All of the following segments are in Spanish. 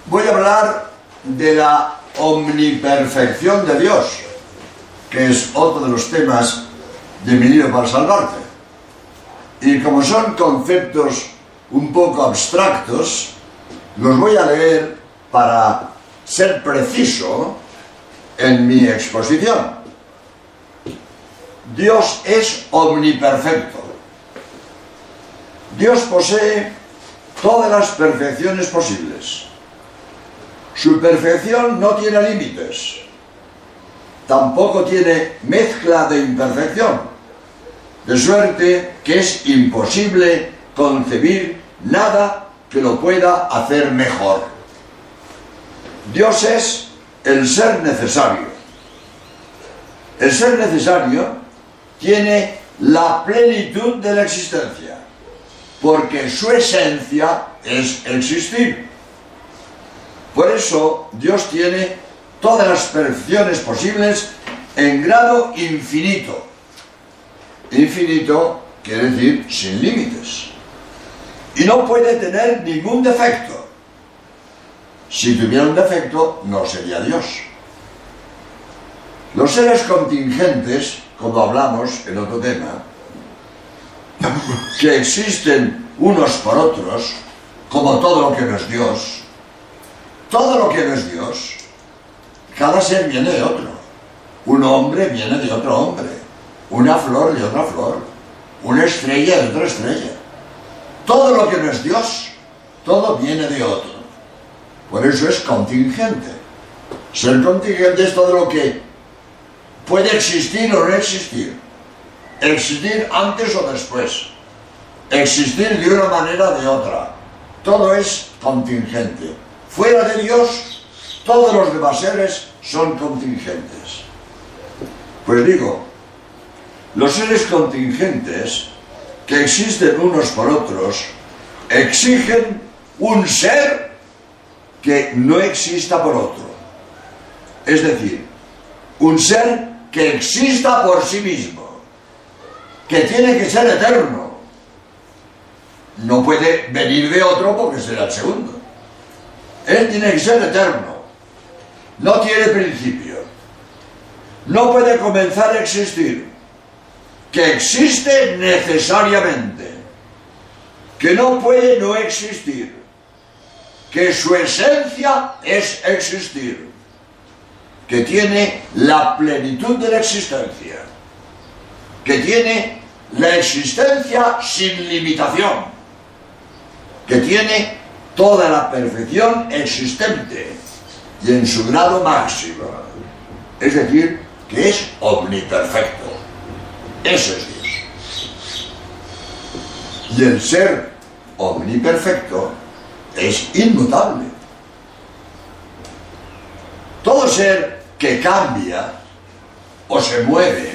Voy a hablar de la omniperfección de Dios, que es otro de los temas de mi libro para salvarte. Y como son conceptos un poco abstractos, los voy a leer para ser preciso en mi exposición. Dios es omniperfecto. Dios posee todas las perfecciones posibles. Su perfección no tiene límites. Tampoco tiene mezcla de imperfección, de suerte que es imposible concebir nada que lo pueda hacer mejor. Dios es el ser necesario. El ser necesario tiene la plenitud de la existencia, porque su esencia es existir. Por eso Dios tiene todas las perfecciones posibles en grado infinito. Infinito quiere decir sin límites. Y no puede tener ningún defecto. Si tuviera un defecto, no sería Dios. Los seres contingentes, como hablamos en otro tema, que existen unos por otros, como todo lo que no es Dios, todo lo que no es Dios, cada ser viene de otro. Un hombre viene de otro hombre, una flor de otra flor, una estrella de otra estrella. Todo lo que no es Dios, todo viene de otro. Por eso es contingente. Ser contingente es todo lo que puede existir o no existir. Existir antes o después. Existir de una manera o de otra. Todo es contingente. Fuera de Dios, todos los demás seres son contingentes. Pues digo, los seres contingentes que existen unos por otros exigen un ser que no exista por otro. Es decir, un ser que exista por sí mismo, que tiene que ser eterno. No puede venir de otro porque será el segundo. Él tiene que ser eterno. No tiene principio. No puede comenzar a existir. Que existe necesariamente. Que no puede no existir. Que su esencia es existir. Que tiene la plenitud de la existencia. Que tiene la existencia sin limitación. Que tiene toda la perfección existente y en su grado máximo. Es decir, que es omniperfecto. Ese es Dios. Y el ser omniperfecto es inmutable. Todo ser que cambia o se mueve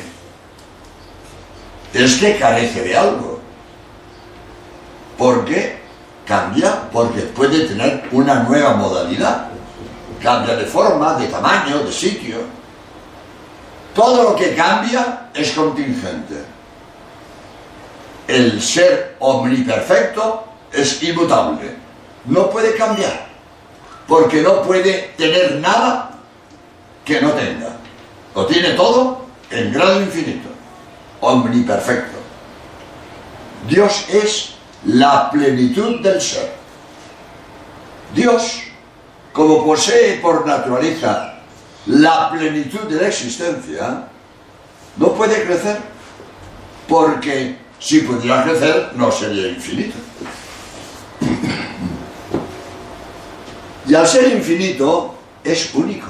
es que carece de algo. ¿Por qué? Cambia porque puede tener una nueva modalidad. Cambia de forma, de tamaño, de sitio. Todo lo que cambia es contingente. El ser omniperfecto es inmutable. No puede cambiar, porque no puede tener nada que no tenga. Lo tiene todo en grado infinito. Omniperfecto. Dios es la plenitud del ser. Dios, como posee por naturaleza la plenitud de la existencia, no puede crecer, porque si pudiera crecer no sería infinito. Y al ser infinito es único,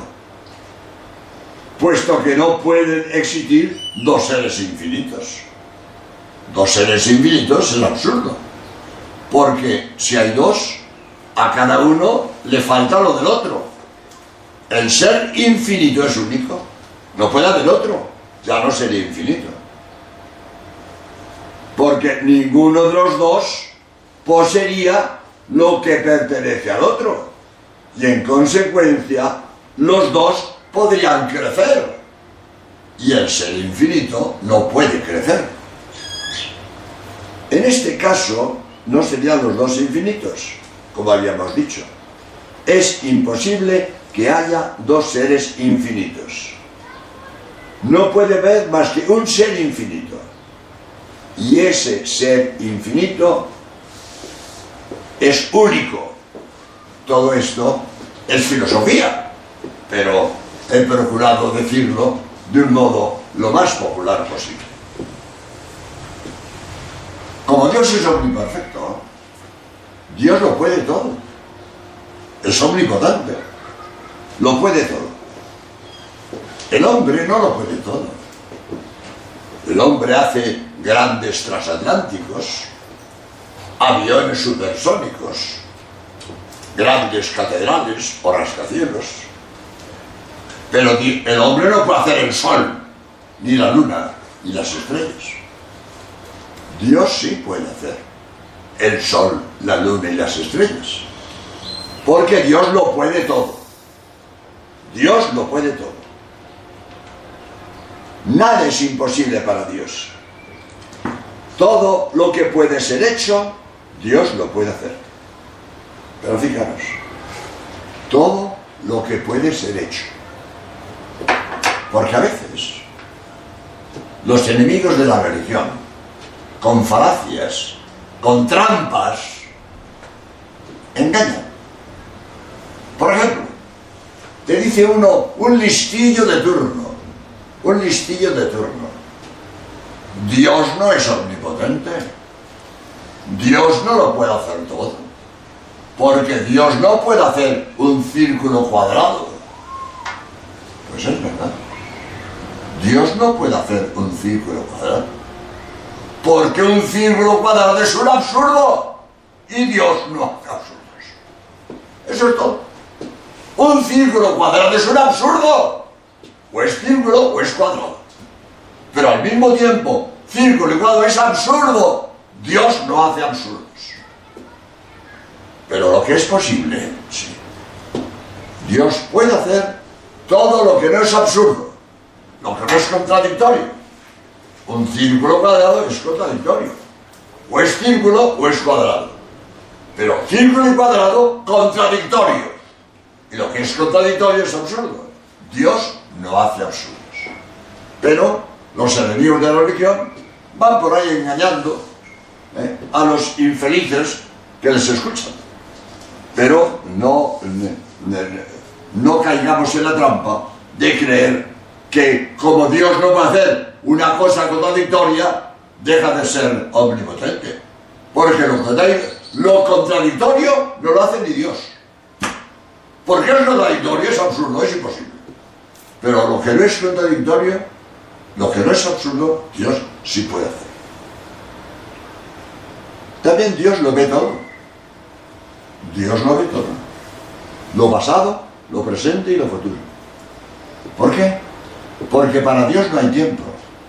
puesto que no pueden existir dos seres infinitos. Dos seres infinitos es absurdo, porque si hay dos, a cada uno le falta lo del otro. El ser infinito es único, no puede haber otro, ya no sería infinito. Porque ninguno de los dos poseería lo que pertenece al otro. Y en consecuencia, los dos podrían crecer. Y el ser infinito no puede crecer. En este caso, no serían los dos infinitos, como habíamos dicho. Es imposible que haya dos seres infinitos. No puede haber más que un ser infinito. Y ese ser infinito es único. Todo esto es filosofía, pero he procurado decirlo de un modo lo más popular posible. Como Dios es omniperfecto, Dios lo puede todo. Es omnipotente. Lo puede todo. El hombre no lo puede todo. El hombre hace grandes transatlánticos, aviones supersónicos, grandes catedrales o rascacielos. Pero el hombre no puede hacer el sol, ni la luna, ni las estrellas. Dios sí puede hacer el sol, la luna y las estrellas. Porque Dios lo puede todo. Dios lo puede todo. Nada es imposible para Dios. Todo lo que puede ser hecho, Dios lo puede hacer. Pero fijaros, todo lo que puede ser hecho. Porque a veces los enemigos de la religión, con falacias, con trampas, engañan. Por ejemplo, te dice uno un listillo de turno. Un listillo de turno. Dios no es omnipotente. Dios no lo puede hacer todo. Porque Dios no puede hacer un círculo cuadrado. Pues es verdad. Dios no puede hacer un círculo cuadrado. Porque un círculo cuadrado es un absurdo. Y Dios no hace absurdos. Eso es todo. Un círculo cuadrado es un absurdo. O es círculo o es cuadrado. Pero al mismo tiempo, círculo y cuadrado es absurdo. Dios no hace absurdos. Pero lo que es posible, sí. Dios puede hacer todo lo que no es absurdo, lo que no es contradictorio. Un círculo cuadrado es contradictorio. O es círculo o es cuadrado. Pero círculo y cuadrado, contradictorio. Y lo que es contradictorio es absurdo. Dios no hace absurdos. Pero los enemigos de la religión van por ahí engañando a los infelices que les escuchan. Pero no caigamos en la trampa de creer que como Dios no va a hacer una cosa contradictoria, deja de ser omnipotente. Porque lo contradictorio no lo hace ni Dios. Porque es contradictorio, es absurdo, es imposible. Pero lo que no es contradictorio, lo que no es absurdo, Dios sí puede hacer. También Dios lo ve todo. Dios lo ve todo. Lo pasado, lo presente y lo futuro. ¿Por qué? Porque para Dios no hay tiempo.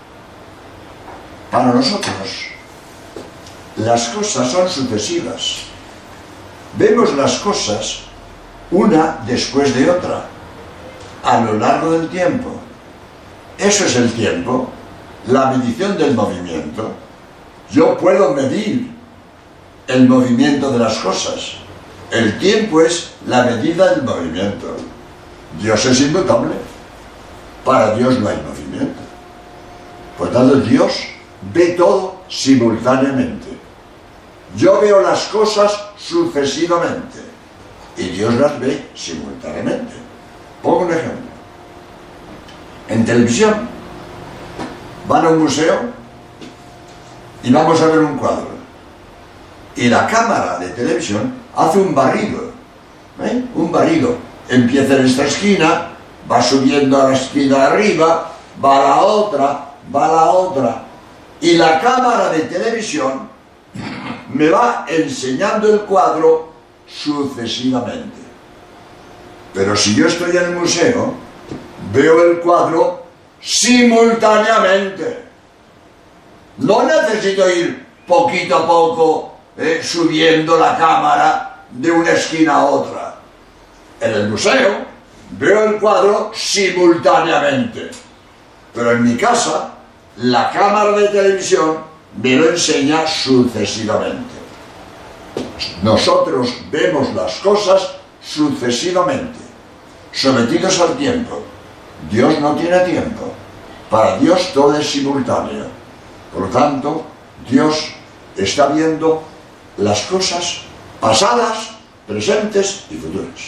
Para nosotros, las cosas son sucesivas. Vemos las cosas una después de otra, a lo largo del tiempo. Eso es el tiempo, la medición del movimiento. Yo puedo medir el movimiento de las cosas. El tiempo es la medida del movimiento. Dios es inmutable. Para Dios no hay movimiento. Por tanto, Dios ve todo simultáneamente. Yo veo las cosas sucesivamente y Dios las ve simultáneamente. Pongo un ejemplo. En televisión van a un museo y vamos a ver un cuadro. Y la cámara de televisión hace un barrido. Un barrido. Empieza en esta esquina, va subiendo a la esquina de arriba, va a la otra, va a la otra. Y la cámara de televisión me va enseñando el cuadro sucesivamente. Pero si yo estoy en el museo, veo el cuadro simultáneamente. No necesito ir poquito a poco subiendo la cámara de una esquina a otra. En el museo veo el cuadro simultáneamente. Pero en mi casa, la cámara de televisión me lo enseña sucesivamente. Nosotros vemos las cosas sucesivamente, sometidos al tiempo. Dios no tiene tiempo. Para Dios todo es simultáneo. Por lo tanto, Dios está viendo las cosas pasadas, presentes y futuras.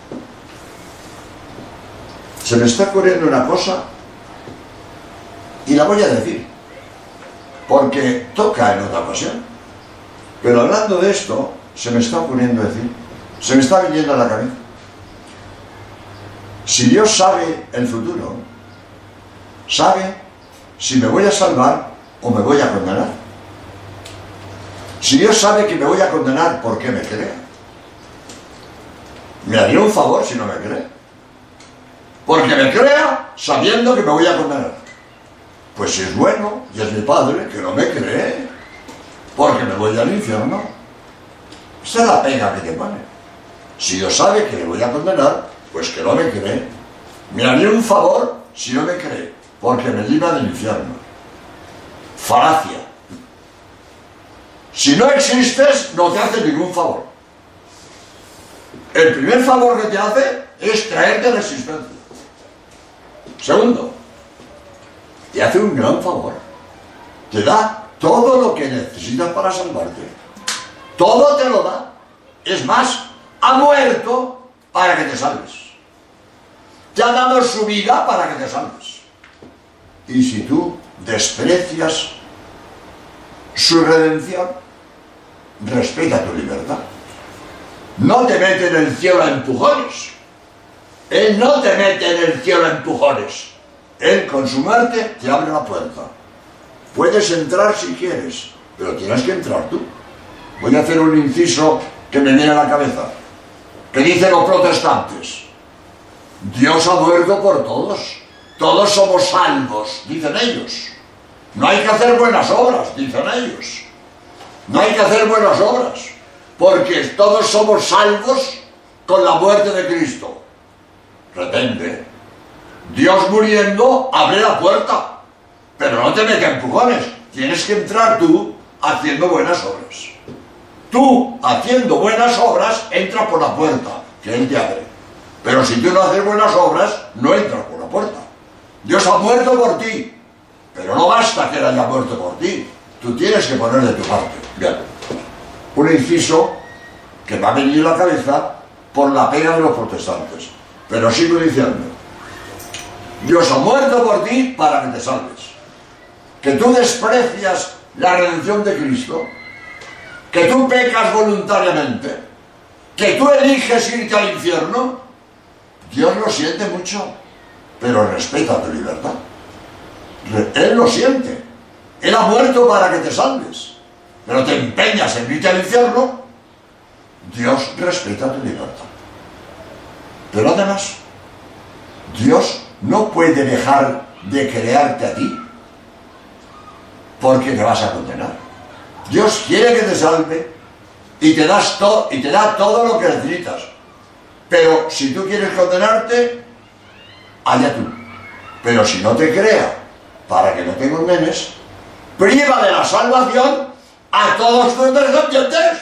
Se me está ocurriendo una cosa y la voy a decir, porque toca en otra ocasión. Pero hablando de esto, se me está ocurriendo decir, se me está viniendo a la cabeza. Si Dios sabe el futuro, sabe si me voy a salvar o me voy a condenar. Si Dios sabe que me voy a condenar, ¿por qué me cree? Me haría un favor si no me cree. Porque me crea sabiendo que me voy a condenar. Pues si es bueno y es mi Padre, que no me cree, porque me voy al infierno. Esta es la pega que te pone. Si Dios sabe que me voy a condenar, pues que no me cree. Me haría un favor si no me cree, porque me libra del infierno. Falacia. Si no existes, no te hace ningún favor. El primer favor que te hace es traerte a la existencia. Segundo, te hace un gran favor. Te da todo lo que necesitas para salvarte. Todo te lo da. Es más, ha muerto para que te salves. Te ha dado su vida para que te salves. Y si tú desprecias su redención, respeta tu libertad. No te mete en el cielo a empujones. Él no te mete en el cielo a empujones. Él con su muerte te abre la puerta. Puedes entrar si quieres, pero tienes que entrar tú. Voy a hacer un inciso que me viene a la cabeza. ¿Qué dicen los protestantes? Dios ha muerto por todos. Todos somos salvos, dicen ellos. No hay que hacer buenas obras, dicen ellos. No hay que hacer buenas obras, porque todos somos salvos con la muerte de Cristo. Depende. Dios muriendo abre la puerta, pero no te mete empujones. Tienes que entrar tú haciendo buenas obras. Tú, haciendo buenas obras, entras por la puerta, que Él te abre. Pero si tú no haces buenas obras, no entras por la puerta. Dios ha muerto por ti, pero no basta que Él haya muerto por ti. Tú tienes que poner de tu parte. Bien. Un inciso que me ha venido a la cabeza por la pena de los protestantes. Pero sigo diciendo, Dios ha muerto por ti para que te salves. Que tú desprecias la redención de Cristo, que tú pecas voluntariamente, que tú eliges irte al infierno, Dios lo siente mucho, pero respeta tu libertad. Él lo siente. Él ha muerto para que te salves, pero te empeñas en irte al infierno, Dios respeta tu libertad. Pero además, Dios no puede dejar de crearte a ti porque te vas a condenar. Dios quiere que te salve y te da todo lo que necesitas. Pero si tú quieres condenarte, allá tú. Pero si no te crea para que no te condenes, priva de la salvación a todos tus descendientes,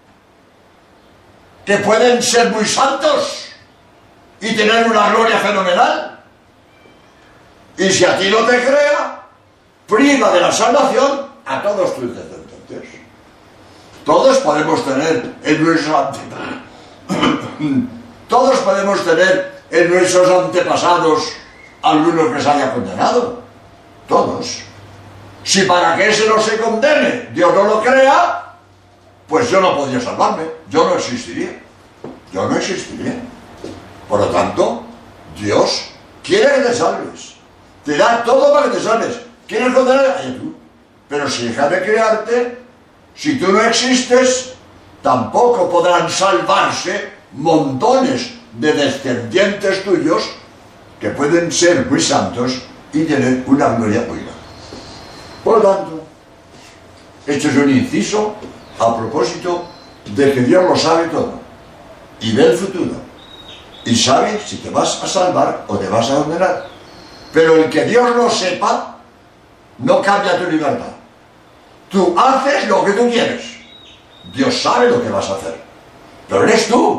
que pueden ser muy santos y tener una gloria fenomenal. Y si a ti no te crea, priva de la salvación a todos tus descendientes. Todos podemos tener en nuestros todos podemos tener en nuestros antepasados algunos que se haya condenado. Todos. Si para que ese no se condene Dios no lo crea, pues yo no podría salvarme. Yo no existiría. Yo no existiría. Por lo tanto, Dios quiere que te salves. Te da todo para que te salves. ¿Quieres condenar? Ay, tú. Pero si deja de crearte, si tú no existes, tampoco podrán salvarse montones de descendientes tuyos que pueden ser muy santos y tener una gloria muy grande. Por lo tanto, esto es un inciso a propósito de que Dios lo sabe todo y ve el futuro y sabe si te vas a salvar o te vas a condenar. Pero el que Dios lo sepa no cambia tu libertad. Tú haces lo que tú quieres. Dios sabe lo que vas a hacer, pero eres tú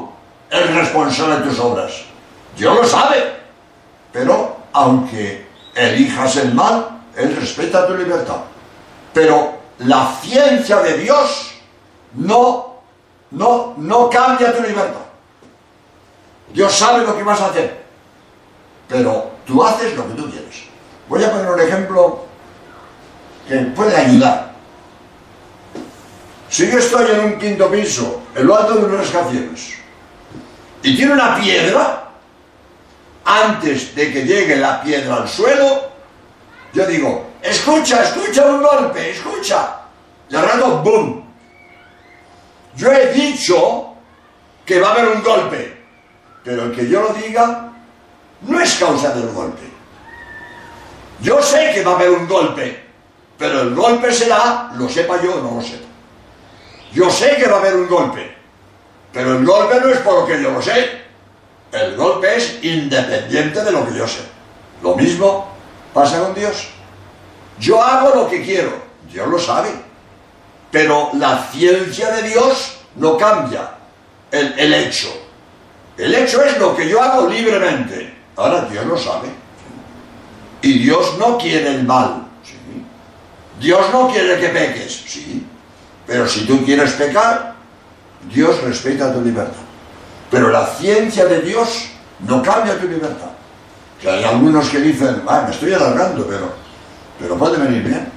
el responsable de tus obras. Dios lo sabe. Pero aunque elijas el mal, Él respeta tu libertad. Pero la ciencia de Dios no cambia tu libertad. Dios sabe lo que vas a hacer, pero tú haces lo que tú quieres. Voy a poner un ejemplo que puede ayudar. Si yo estoy en un quinto piso, en lo alto de unos rascacielos, y tiene una piedra, antes de que llegue la piedra al suelo, yo digo, escucha un golpe, escucha. Y al rato, ¡boom! Yo he dicho que va a haber un golpe, pero el que yo lo diga no es causa del golpe. Yo sé que va a haber un golpe, pero el golpe será, lo sepa yo o no lo sepa. Yo sé que va a haber un golpe, pero el golpe no es porque yo lo sé. El golpe es independiente de lo que yo sé. Lo mismo pasa con Dios. Yo hago lo que quiero, Dios lo sabe, pero la ciencia de Dios no cambia el hecho. El hecho es lo que yo hago libremente. Ahora Dios lo sabe. Y Dios no quiere el mal. ¿Sí? Dios no quiere que peques. Sí. Pero si tú quieres pecar, Dios respeta tu libertad. Pero la ciencia de Dios no cambia tu libertad. Que hay algunos que dicen, me estoy alargando, pero puede venir bien.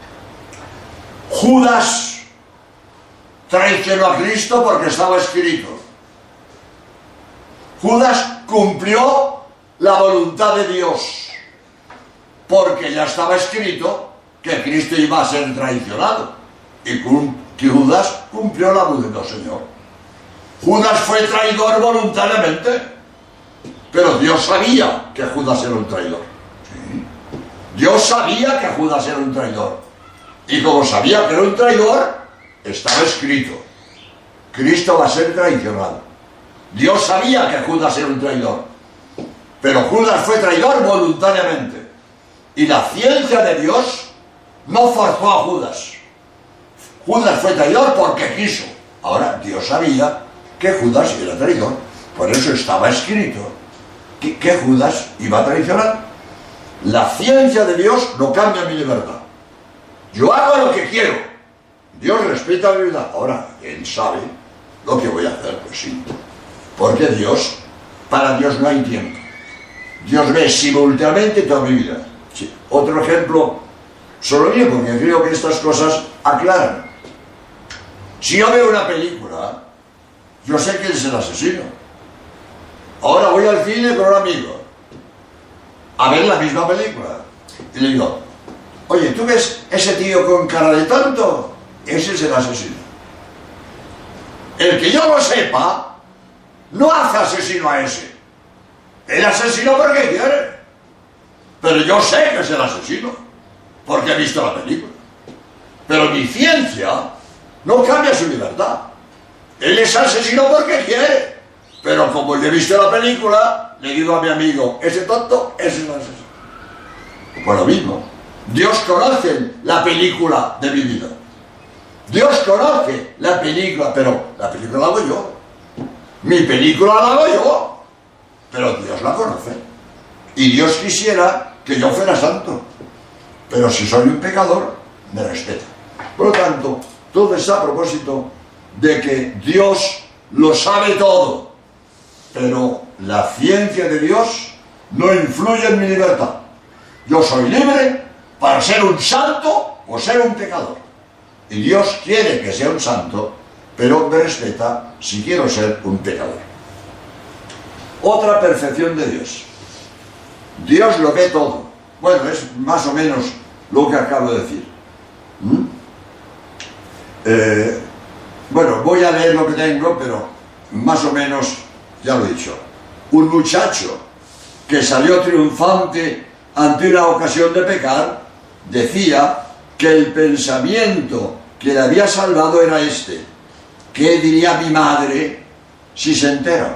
Judas traicionó a Cristo porque estaba escrito. Judas cumplió la voluntad de Dios, porque ya estaba escrito que Cristo iba a ser traicionado. Y Judas cumplió la voluntad del Señor. Judas fue traidor voluntariamente, pero Dios sabía que Judas era un traidor. ¿Sí? Dios sabía que Judas era un traidor. Y como sabía que era un traidor, estaba escrito: Cristo va a ser traicionado. Dios sabía que Judas era un traidor, pero Judas fue traidor voluntariamente. Y la ciencia de Dios no forzó a Judas. Judas fue traidor porque quiso. Ahora, Dios sabía que Judas era traidor. Por eso estaba escrito que Judas iba a traicionar. La ciencia de Dios no cambia mi libertad. Yo hago lo que quiero. Dios respeta mi vida. Ahora, Él sabe lo que voy a hacer, pues sí. Porque para Dios no hay tiempo. Dios ve simultáneamente toda mi vida. Sí. Otro ejemplo, solo mío, porque creo que estas cosas aclaran. Si yo veo una película, yo sé que es el asesino. Ahora voy al cine con un amigo a ver la misma película. Y le digo, oye, ¿tú ves ese tío con cara de tonto? Ese es el asesino. El que yo lo sepa, no hace asesino a ese. El asesino porque quiere. Pero yo sé que es el asesino, porque he visto la película. Pero mi ciencia no cambia su libertad. Él es asesino porque quiere. Pero como yo he visto la película, le digo a mi amigo, ese tonto, ese es el asesino. Pues lo mismo. Dios conoce la película de mi vida. Dios conoce la película, pero la película la hago yo. Mi película la hago yo, pero Dios la conoce. Y Dios quisiera que yo fuera santo. Pero si soy un pecador, me respeta. Por lo tanto, todo está a propósito de que Dios lo sabe todo. Pero la ciencia de Dios no influye en mi libertad. Yo soy libre para ser un santo o ser un pecador. Y Dios quiere que sea un santo, pero me respeta si quiero ser un pecador. Otra perfección de Dios. Dios lo ve todo. Bueno, es más o menos lo que acabo de decir. Bueno, voy a leer lo que tengo, pero más o menos ya lo he dicho. Un muchacho que salió triunfante ante una ocasión de pecar, decía que el pensamiento que le había salvado era este: ¿qué diría mi madre si se entera?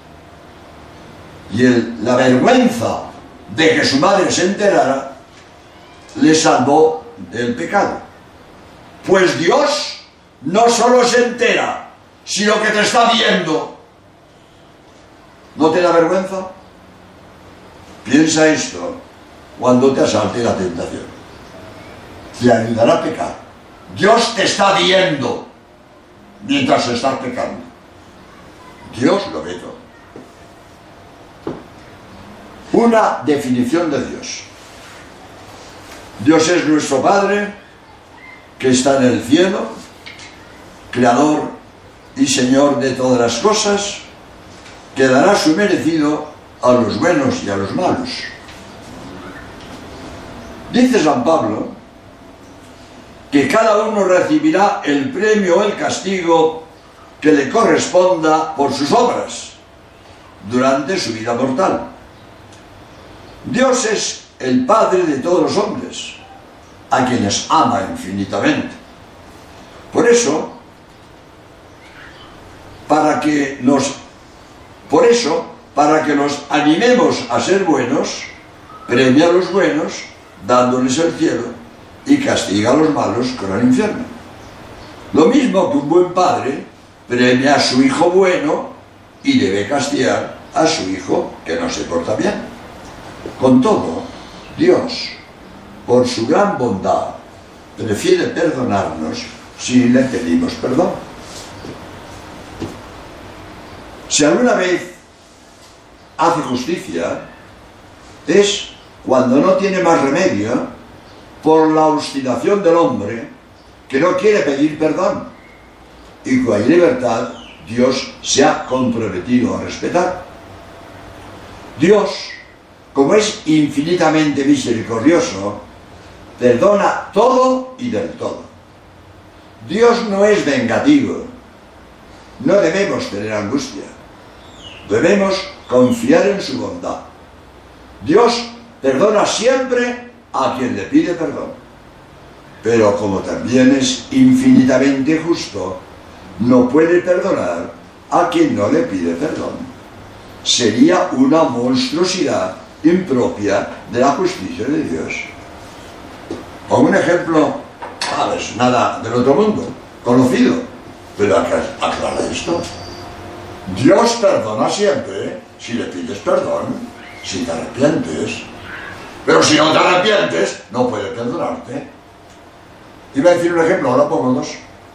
Y la vergüenza de que su madre se enterara le salvó del pecado. Pues Dios no solo se entera, sino que te está viendo. ¿No te da vergüenza? Piensa esto cuando te asalte la tentación. Te ayudará a pecar. Dios te está viendo mientras estás pecando. Dios lo ve todo. Una definición de Dios. Dios es nuestro Padre, que está en el cielo, Creador y Señor de todas las cosas, que dará su merecido a los buenos y a los malos. Dice San Pablo que cada uno recibirá el premio o el castigo que le corresponda por sus obras durante su vida mortal. Dios es el Padre de todos los hombres, a quienes ama infinitamente. Por eso, para que nos animemos a ser buenos, premia a los buenos dándoles el cielo y castiga a los malos con el infierno. Lo mismo que un buen padre premia a su hijo bueno y debe castigar a su hijo que no se porta bien. Con todo, Dios, por su gran bondad, prefiere perdonarnos si le pedimos perdón. Si alguna vez hace justicia, es cuando no tiene más remedio por la obstinación del hombre que no quiere pedir perdón y cuya libertad Dios se ha comprometido a respetar. Dios, como es infinitamente misericordioso, perdona todo y del todo. Dios no es vengativo. No debemos tener angustia. Debemos confiar en su bondad. Dios perdona siempre a quien le pide perdón. Pero como también es infinitamente justo, no puede perdonar a quien no le pide perdón. Sería una monstruosidad impropia de la justicia de Dios. Pongo un ejemplo, es nada del otro mundo, conocido, pero aclara esto. Dios perdona siempre si le pides perdón, si te arrepientes. Pero si no te arrepientes, no puede perdonarte. Iba a decir un ejemplo, ahora pongo dos.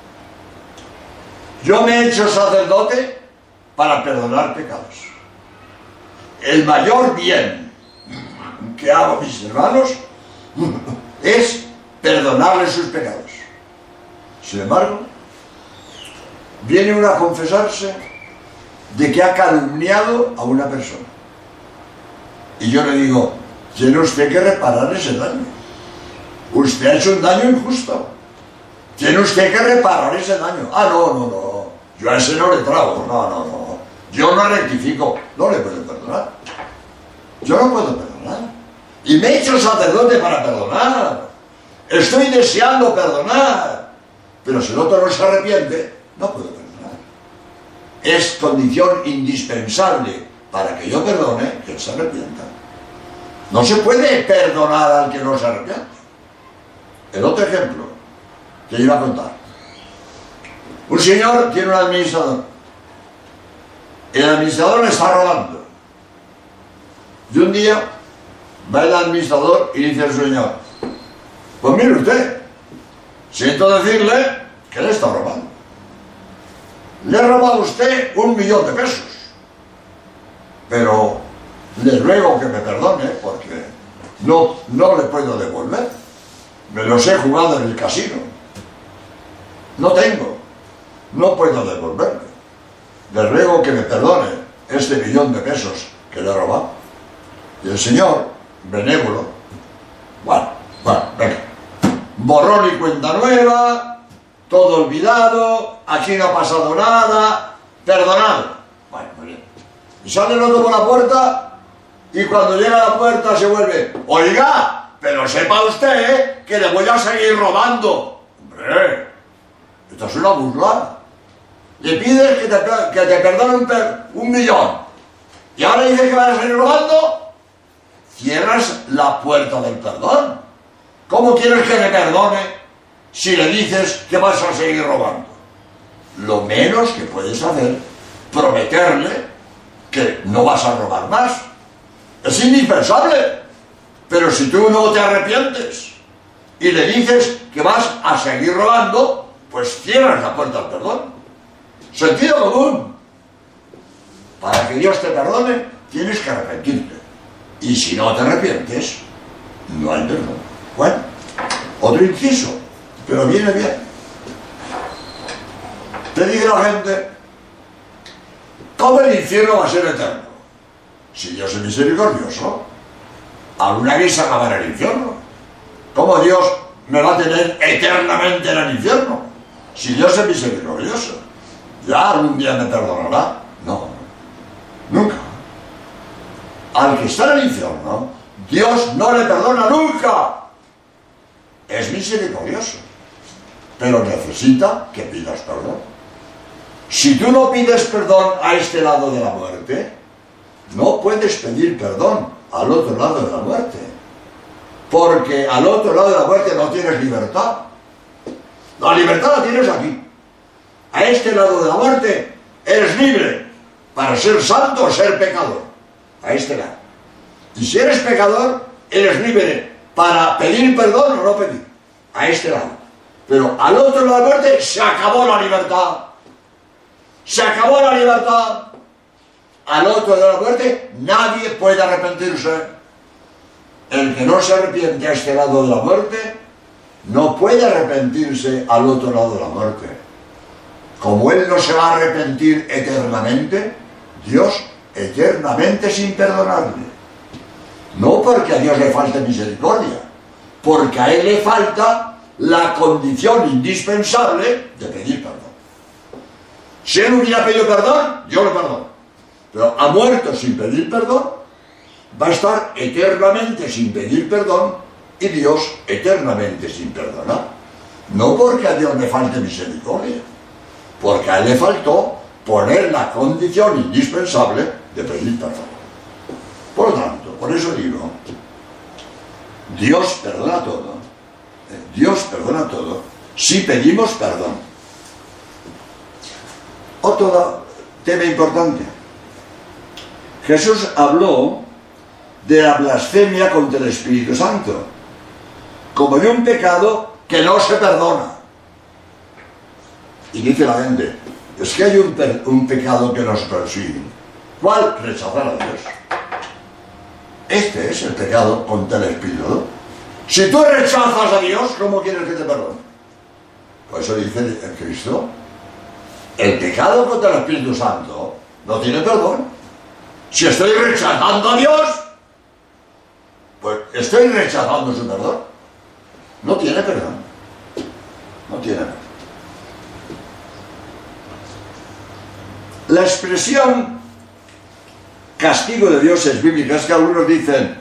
Yo me he hecho sacerdote para perdonar pecados. El mayor bien que hago a mis hermanos es perdonarles sus pecados. Sin embargo, viene uno a confesarse de que ha calumniado a una persona. Y yo le digo, tiene usted que reparar ese daño. Usted ha hecho un daño injusto. Tiene usted que reparar ese daño. No. Yo a ese no le trago. No. Yo no rectifico. No le puedo perdonar. Yo no puedo perdonar. Y me he hecho sacerdote para perdonar. Estoy deseando perdonar. Pero si el otro no se arrepiente, no puedo perdonar. Es condición indispensable para que yo perdone que él se arrepienta. No se puede perdonar al que no se arrepiente. El otro ejemplo que iba a contar. Un señor tiene un administrador. El administrador le está robando. Y un día va el administrador y dice al señor, pues mire usted, siento decirle que le está robando. Le ha robado usted 1.000.000 de pesos. Pero le ruego que me perdone porque no le puedo devolver. Me los he jugado en el casino. No tengo. No puedo devolverme. Le ruego que me perdone este 1.000.000 de pesos que le he robado. Y el señor, benévolo, bueno, venga, borrón y cuenta nueva, todo olvidado, aquí no ha pasado nada, perdonado. Bueno, muy bien. Y sale el otro por la puerta y cuando llega a la puerta se vuelve, oiga, pero sepa usted que le voy a seguir robando. Hombre, esto es una burla. Le pides que te perdone 1.000.000 y ahora dices que vas a seguir robando. Cierras la puerta del perdón. ¿Cómo quieres que me perdone si le dices que vas a seguir robando? Lo menos que puedes hacer, prometerle que no vas a robar más. Es indispensable. Pero si tú no te arrepientes y le dices que vas a seguir robando, pues cierras la puerta al perdón. Sentido común. Para que Dios te perdone, tienes que arrepentirte. Y si no te arrepientes, no hay perdón. Bueno, otro inciso, pero viene bien. Te dice la gente, ¿cómo el infierno va a ser eterno? Si Dios es misericordioso, alguna vez se acabará el infierno. ¿Cómo Dios me va a tener eternamente en el infierno? Si Dios es misericordioso, ¿ya algún día me perdonará? No, nunca. Al que está en el infierno, Dios no le perdona nunca. Es misericordioso, pero necesita que pidas perdón. Si tú no pides perdón a este lado de la muerte, no puedes pedir perdón al otro lado de la muerte, porque al otro lado de la muerte no tienes libertad. La libertad la tienes aquí. A este lado de la muerte eres libre para ser santo o ser pecador. A este lado. Y si eres pecador, eres libre para pedir perdón o no pedir. A este lado. Pero al otro lado de la muerte se acabó la libertad. Se acabó la libertad. Al otro lado de la muerte nadie puede arrepentirse. El que no se arrepiente a este lado de la muerte no puede arrepentirse al otro lado de la muerte. Como él no se va a arrepentir eternamente, Dios eternamente sin perdonarle. No porque a Dios le falte misericordia, porque a él le falta la condición indispensable de pedir perdón. Si él hubiera pedido perdón, yo le perdono. Pero ha muerto sin pedir perdón, va a estar eternamente sin pedir perdón y Dios eternamente sin perdonar. No porque a Dios le falte misericordia, porque a él le faltó poner la condición indispensable de pedir perdón. Por lo tanto, por eso digo, Dios perdona todo. Dios perdona todo si pedimos perdón. Otro tema importante. Jesús habló de la blasfemia contra el Espíritu Santo como de un pecado que no se perdona. Y dice la gente, es que hay un pecado que nos persigue. ¿Cuál? Rechazar a Dios. Este es el pecado contra el Espíritu, ¿no? Si tú rechazas a Dios, ¿cómo quieres que te perdone? Por eso dice el Cristo, el pecado contra el Espíritu Santo no tiene perdón. Si estoy rechazando a Dios, pues estoy rechazando su perdón. No tiene perdón. No tiene perdón. La expresión castigo de Dios es bíblica. Es que algunos dicen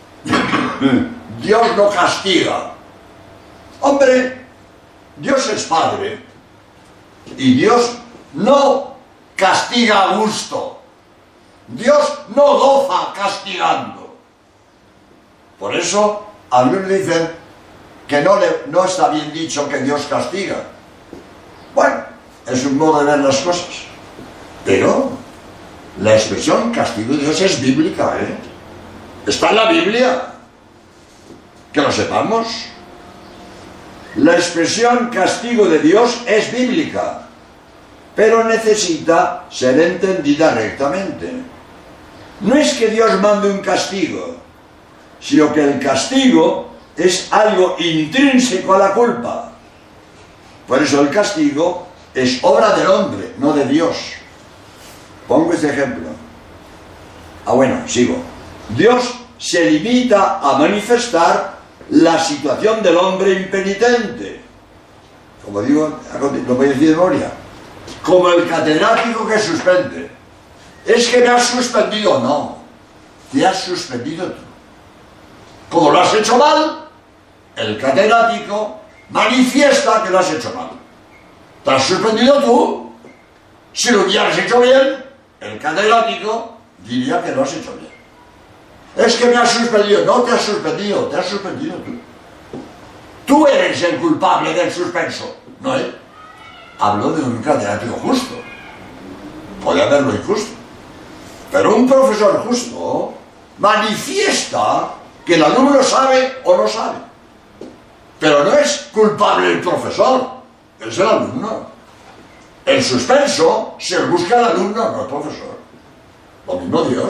Dios no castiga. Hombre, Dios es Padre y Dios no castiga a gusto. Dios no goza castigando. Por eso algunos dicen que no está bien dicho que Dios castiga. Bueno, es un modo de ver las cosas. Pero la expresión castigo de Dios es bíblica, ¿eh? Está en la Biblia. Que lo sepamos. La expresión castigo de Dios es bíblica, pero necesita ser entendida rectamente. No es que Dios mande un castigo, sino que el castigo es algo intrínseco a la culpa. Por eso el castigo es obra del hombre, no de Dios. Pongo este ejemplo. Bueno, sigo. Dios se limita a manifestar la situación del hombre impenitente. Como digo, lo voy a decir de memoria. Como el catedrático que suspende. Es que me has suspendido. No, te has suspendido tú. Como lo has hecho mal, el catedrático manifiesta que lo has hecho mal. Te has suspendido tú. Si lo hubieras hecho bien, el catedrático diría que lo has hecho bien. Es que me has suspendido. No te has suspendido, te has suspendido tú. Tú eres el culpable del suspenso, no él. Hablo de un catedrático justo. Puede haberlo injusto, Pero un profesor justo manifiesta que el alumno sabe o no sabe. Pero no es culpable el profesor, es el alumno. El suspenso se busca al alumno, no al profesor. Lo mismo Dios.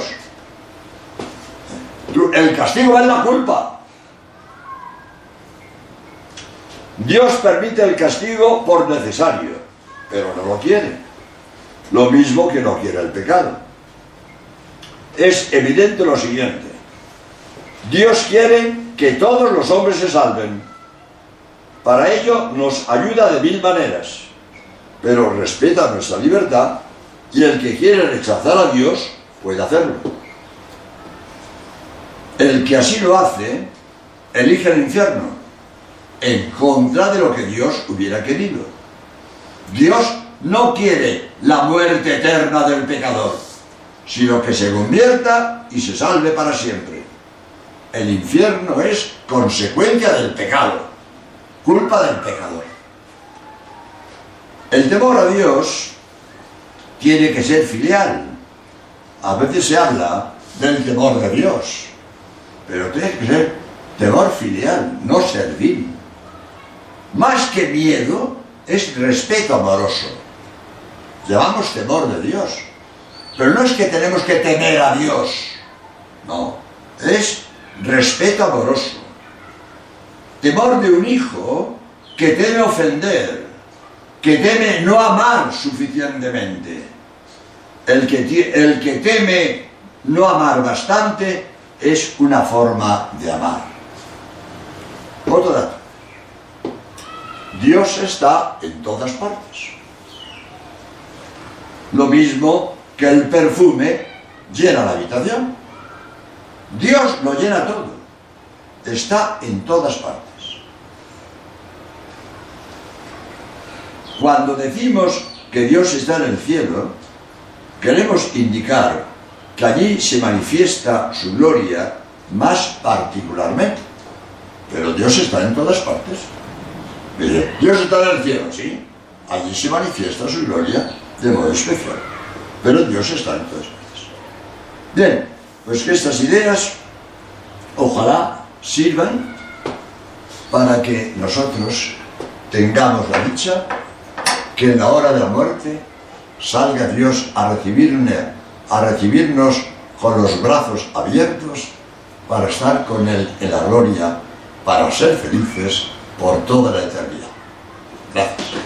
El castigo es la culpa. Dios permite el castigo por necesario, pero no lo quiere. Lo mismo que no quiere el pecado. Es evidente lo siguiente. Dios quiere que todos los hombres se salven. Para ello nos ayuda de 1000 maneras, pero respeta nuestra libertad y el que quiere rechazar a Dios puede hacerlo. El que así lo hace, elige el infierno, en contra de lo que Dios hubiera querido. Dios no quiere la muerte eterna del pecador, sino que se convierta y se salve para siempre. El infierno es consecuencia del pecado, culpa del pecador. El temor a Dios tiene que ser filial. A veces se habla del temor de Dios, pero tiene que ser temor filial, no servil. Más que miedo, es respeto amoroso. Llamamos temor de Dios. Pero no es que tenemos que temer a Dios. No, es respeto amoroso. Temor de un hijo que teme ofender, que teme no amar suficientemente. El que teme no amar bastante es una forma de amar. Otro dato. Dios está en todas partes. Lo mismo que el perfume llena la habitación. Dios lo llena todo. Está en todas partes. Cuando decimos que Dios está en el cielo, queremos indicar que allí se manifiesta su gloria más particularmente. Pero Dios está en todas partes. Mire, Dios está en el cielo, sí. Allí se manifiesta su gloria de modo especial. Pero Dios está en todas partes. Bien, pues que estas ideas ojalá sirvan para que nosotros tengamos la dicha que en la hora de la muerte salga Dios a recibirnos con los brazos abiertos para estar con Él en la gloria, para ser felices por toda la eternidad. Gracias.